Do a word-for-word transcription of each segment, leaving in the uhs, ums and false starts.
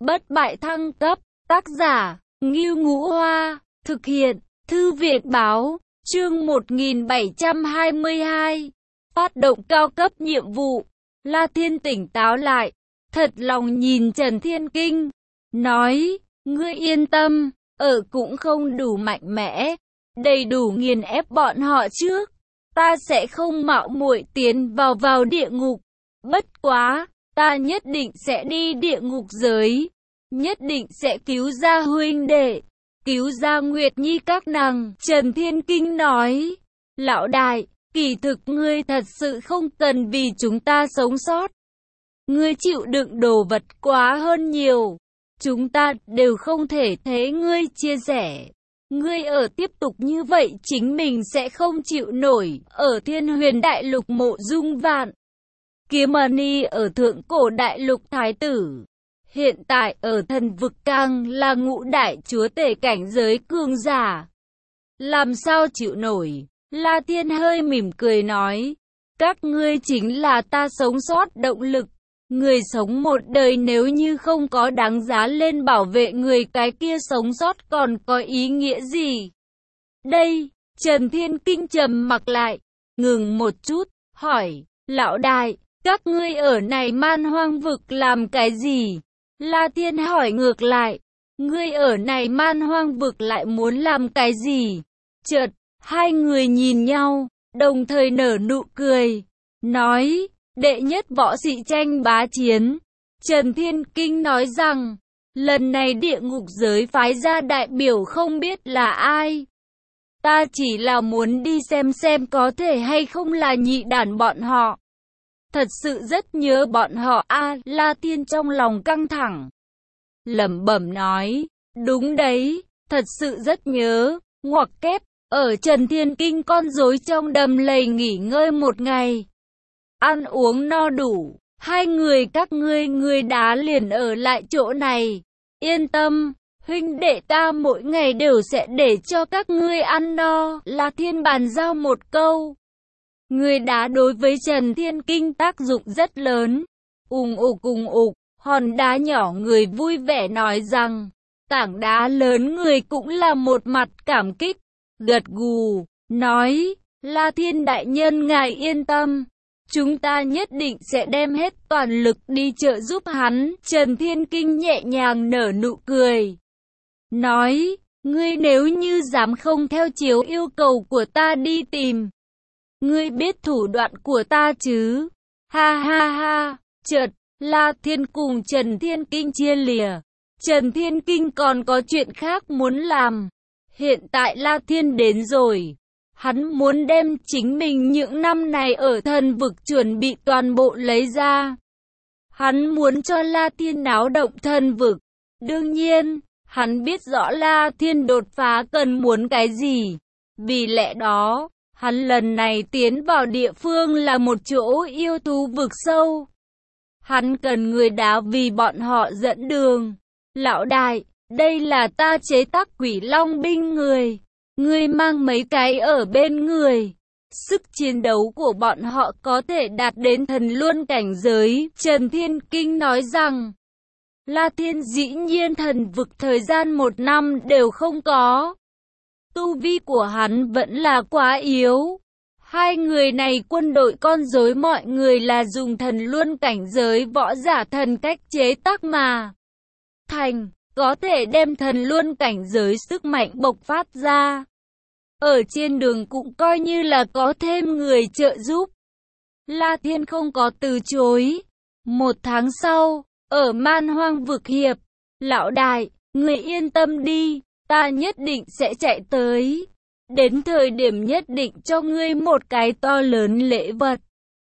bất bại thăng cấp, tác giả, Ngưu Ngũ Hoa, thực hiện, Thư viện Báo, chương một nghìn bảy trăm hai mươi hai, phát động cao cấp nhiệm vụ. La Thiên tỉnh táo lại, thật lòng nhìn Trần Thiên Kinh, nói, ngươi yên tâm, ở cũng không đủ mạnh mẽ, đầy đủ nghiền ép bọn họ trước, ta sẽ không mạo muội tiến vào vào địa ngục, bất quá, ta nhất định sẽ đi địa ngục giới, nhất định sẽ cứu ra huynh đệ, cứu ra Nguyệt Nhi các nàng. Trần Thiên Kinh nói, lão đại, kỳ thực ngươi thật sự không cần vì chúng ta sống sót, ngươi chịu đựng đồ vật quá hơn nhiều, chúng ta đều không thể thế ngươi chia sẻ. Ngươi ở tiếp tục như vậy chính mình sẽ không chịu nổi. Ở Thiên Huyền Đại Lục mộ dung vạn Kiếm Ni ở thượng cổ đại lục thái tử, hiện tại ở thần vực càng là ngũ đại chúa tể cảnh giới cường giả, làm sao chịu nổi. La Thiên hơi mỉm cười nói, các ngươi chính là ta sống sót động lực. Người sống một đời nếu như không có đáng giá lên bảo vệ người, cái kia sống sót còn có ý nghĩa gì? Đây, Trần Thiên Kinh trầm mặc lại, ngừng một chút, hỏi, lão đại, các ngươi ở này man hoang vực làm cái gì? La Thiên hỏi ngược lại, ngươi ở này man hoang vực lại muốn làm cái gì? Chợt, hai người nhìn nhau, đồng thời nở nụ cười, nói, đệ nhất võ sĩ tranh bá chiến. Trần Thiên Kinh nói rằng, lần này địa ngục giới phái ra đại biểu không biết là ai. Ta chỉ là muốn đi xem xem có thể hay không là nhị đản bọn họ. Thật sự rất nhớ bọn họ a. À, La Thiên trong lòng căng thẳng, lẩm bẩm nói, đúng đấy, thật sự rất nhớ. Ngoặc kép, ở Trần Thiên Kinh con rối trong đầm lầy nghỉ ngơi một ngày, ăn uống no đủ, hai người các ngươi người đá liền ở lại chỗ này. Yên tâm, huynh đệ ta mỗi ngày đều sẽ để cho các ngươi ăn no. La Thiên bàn giao một câu. Người đá đối với Trần Thiên Kinh tác dụng rất lớn. Ùng ục ùng ục, hòn đá nhỏ người vui vẻ nói rằng, tảng đá lớn người cũng là một mặt cảm kích, gật gù, nói, La Thiên đại nhân ngài yên tâm. Chúng ta nhất định sẽ đem hết toàn lực đi trợ giúp hắn. Trần Thiên Kinh nhẹ nhàng nở nụ cười, nói, ngươi nếu như dám không theo chiếu yêu cầu của ta đi tìm, ngươi biết thủ đoạn của ta chứ? Ha ha ha. Chợt, La Thiên cùng Trần Thiên Kinh chia lìa. Trần Thiên Kinh còn có chuyện khác muốn làm. Hiện tại La Thiên đến rồi. Hắn muốn đem chính mình những năm này ở thần vực chuẩn bị toàn bộ lấy ra. Hắn muốn cho La Thiên náo động thần vực. Đương nhiên, hắn biết rõ La Thiên đột phá cần muốn cái gì. Vì lẽ đó, hắn lần này tiến vào địa phương là một chỗ yêu thú vực sâu. Hắn cần người đá vì bọn họ dẫn đường. Lão đại, đây là ta chế tác Quỷ Long binh người. Ngươi mang mấy cái ở bên người. Sức chiến đấu của bọn họ có thể đạt đến thần luân cảnh giới. Trần Thiên Kinh nói rằng, La Thiên dĩ nhiên thần vực thời gian một năm đều không có. Tu vi của hắn vẫn là quá yếu. Hai người này quân đội con rối mọi người là dùng thần luân cảnh giới võ giả thần cách chế tác mà thành, có thể đem thần luân cảnh giới sức mạnh bộc phát ra. Ở trên đường cũng coi như là có thêm người trợ giúp. La Thiên không có từ chối. Một tháng sau, ở man hoang vực hiệp, lão đại, người yên tâm đi, ta nhất định sẽ chạy tới. Đến thời điểm nhất định cho ngươi một cái to lớn lễ vật.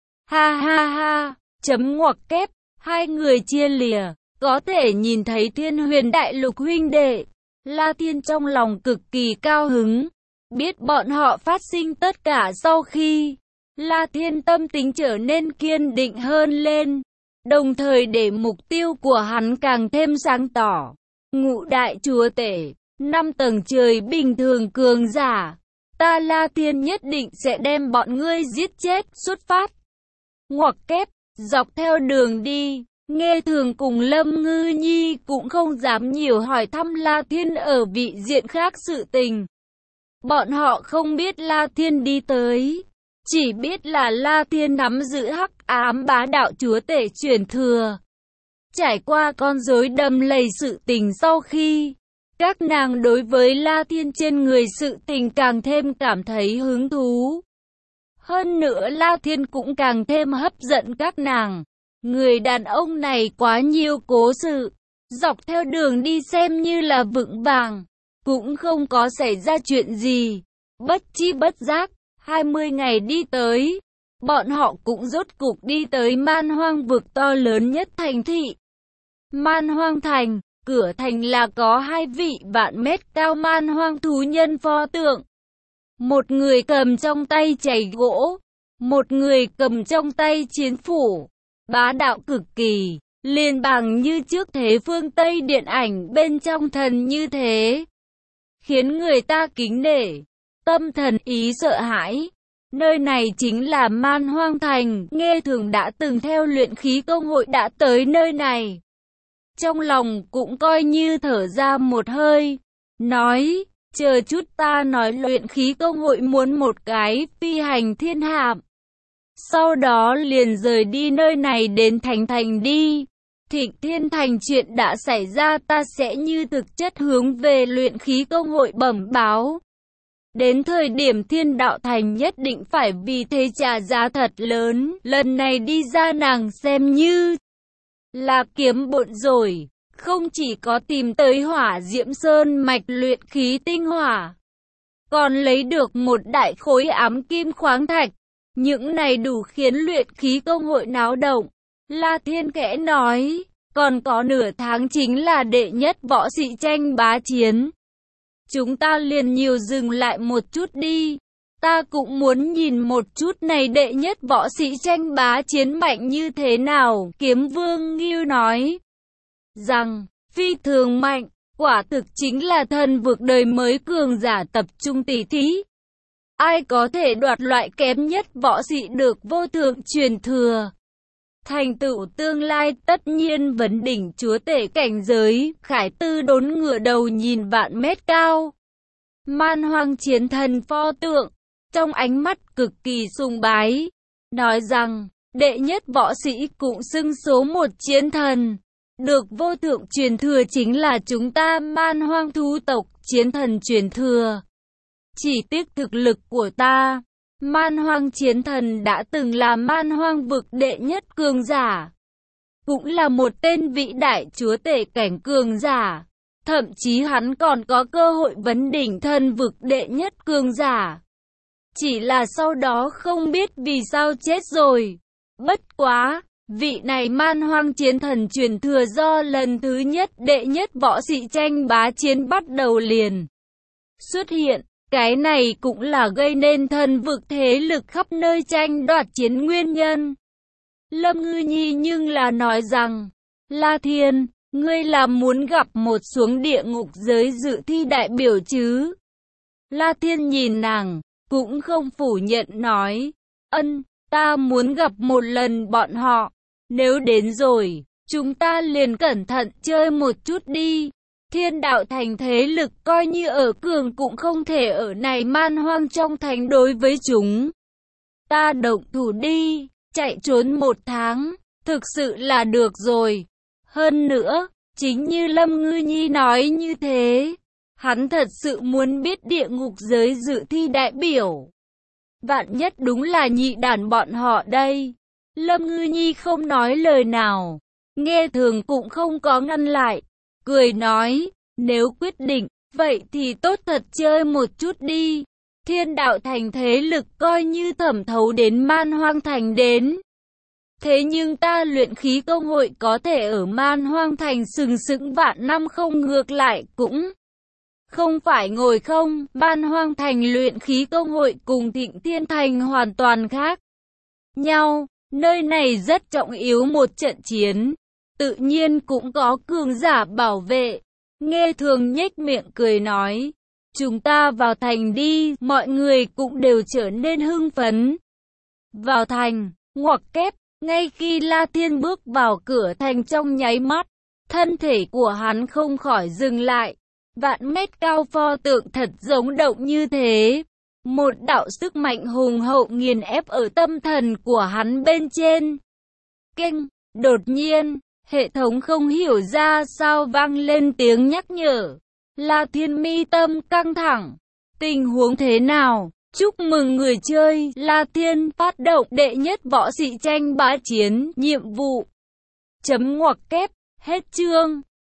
Ha ha ha, chấm ngoặc kép, hai người chia lìa, có thể nhìn thấy Thiên Huyền Đại Lục huynh đệ. La Thiên trong lòng cực kỳ cao hứng, biết bọn họ phát sinh tất cả sau khi La Thiên tâm tính trở nên kiên định hơn lên, đồng thời để mục tiêu của hắn càng thêm sáng tỏ. Ngũ đại chúa tể, năm tầng trời bình thường cường giả, ta La Thiên nhất định sẽ đem bọn ngươi giết chết. Xuất phát. Ngoặc kép, dọc theo đường đi, Nghe Thường cùng Lâm Ngư Nhi cũng không dám nhiều hỏi thăm La Thiên ở vị diện khác sự tình. Bọn họ không biết La Thiên đi tới, chỉ biết là La Thiên nắm giữ hắc ám bá đạo chúa tể truyền thừa. Trải qua con rối đầm lầy sự tình sau khi, các nàng đối với La Thiên trên người sự tình càng thêm cảm thấy hứng thú. Hơn nữa La Thiên cũng càng thêm hấp dẫn các nàng. Người đàn ông này quá nhiều cố sự, dọc theo đường đi xem như là vững vàng, cũng không có xảy ra chuyện gì. Bất chi bất giác, hai mươi ngày đi tới, bọn họ cũng rốt cục đi tới Man Hoang vực to lớn nhất thành thị. Man Hoang thành, cửa thành là có hai vị vạn mét cao man hoang thú nhân pho tượng. Một người cầm trong tay chày gỗ, một người cầm trong tay chiến phủ, bá đạo cực kỳ, liền bằng như trước thế phương Tây điện ảnh bên trong thần như thế, khiến người ta kính nể, tâm thần ý sợ hãi. Nơi này chính là Man Hoang thành, Nghe Thường đã từng theo luyện khí công hội đã tới nơi này. Trong lòng cũng coi như thở ra một hơi, nói, chờ chút ta nói luyện khí công hội muốn một cái phi hành thiên hạm. Sau đó liền rời đi nơi này đến Thành Thành đi. Thịnh Thiên Thành chuyện đã xảy ra ta sẽ như thực chất hướng về luyện khí công hội bẩm báo. Đến thời điểm Thiên Đạo Thành nhất định phải vì thế trả giá thật lớn. Lần này đi ra nàng xem như là kiếm bộn rồi. Không chỉ có tìm tới hỏa diễm sơn mạch luyện khí tinh hỏa, còn lấy được một đại khối ám kim khoáng thạch. Những này đủ khiến luyện khí công hội náo động. La Thiên khẽ nói, còn có nửa tháng chính là đệ nhất võ sĩ tranh bá chiến. Chúng ta liền nhiều dừng lại một chút đi. Ta cũng muốn nhìn một chút này đệ nhất võ sĩ tranh bá chiến mạnh như thế nào. Kiếm Vương Ngưu nói rằng, phi thường mạnh, quả thực chính là thần vực đời mới cường giả tập trung tỉ thí. Ai có thể đoạt loại kém nhất võ sĩ được vô thượng truyền thừa. Thành tựu tương lai tất nhiên vấn đỉnh chúa tể cảnh giới. Khải Tư đốn ngửa đầu nhìn vạn mét cao Man Hoang chiến thần pho tượng, trong ánh mắt cực kỳ sùng bái, nói rằng, đệ nhất võ sĩ cũng xưng số một chiến thần, được vô thượng truyền thừa chính là chúng ta Man Hoang thú tộc chiến thần truyền thừa. Chỉ tiếc thực lực của ta, Man Hoang chiến thần đã từng là Man Hoang vực đệ nhất cường giả, cũng là một tên vĩ đại chúa tể cảnh cường giả. Thậm chí hắn còn có cơ hội vấn đỉnh thần vực đệ nhất cường giả. Chỉ là sau đó không biết vì sao chết rồi. Bất quá, vị này Man Hoang chiến thần truyền thừa do lần thứ nhất đệ nhất võ sĩ tranh bá chiến bắt đầu liền xuất hiện. Cái này cũng là gây nên thần vực thế lực khắp nơi tranh đoạt chiến nguyên nhân. Lâm Ngư Nhi nhưng là nói rằng, La Thiên, ngươi là muốn gặp một xuống địa ngục giới dự thi đại biểu chứ? La Thiên nhìn nàng, cũng không phủ nhận nói, ân, ta muốn gặp một lần bọn họ. Nếu đến rồi, chúng ta liền cẩn thận chơi một chút đi. Thiên Đạo Thành thế lực coi như ở cường cũng không thể ở này Man Hoang trong thành đối với chúng. Ta động thủ đi, chạy trốn một tháng, thực sự là được rồi. Hơn nữa, chính như Lâm Ngư Nhi nói như thế, hắn thật sự muốn biết địa ngục giới dự thi đại biểu. Vạn nhất đúng là nhị đàn bọn họ đây. Lâm Ngư Nhi không nói lời nào, Nghe Thường cũng không có ngăn lại, cười nói, nếu quyết định, vậy thì tốt thật chơi một chút đi. Thiên Đạo Thành thế lực coi như thẩm thấu đến Man Hoang Thành đến. Thế nhưng ta luyện khí công hội có thể ở Man Hoang Thành sừng sững vạn năm không ngược lại cũng không phải ngồi không. Man Hoang Thành luyện khí công hội cùng Thịnh Thiên Thành hoàn toàn khác nhau. Nơi này rất trọng yếu một trận chiến, tự nhiên cũng có cường giả bảo vệ. Nghe Thường nhếch miệng cười nói, chúng ta vào thành đi. Mọi người cũng đều trở nên hưng phấn. Vào thành, ngoặc kép. Ngay khi La Thiên bước vào cửa thành trong nháy mắt, thân thể của hắn không khỏi dừng lại. Vạn mét cao pho tượng thật giống động như thế. Một đạo sức mạnh hùng hậu nghiền ép ở tâm thần của hắn bên trên. Keng, đột nhiên, hệ thống không hiểu ra sao vang lên tiếng nhắc nhở. La Thiên mi tâm căng thẳng. Tình huống thế nào? Chúc mừng người chơi, La Thiên phát động đệ nhất võ sĩ tranh bá chiến, nhiệm vụ. Chấm ngoặc kép, hết chương.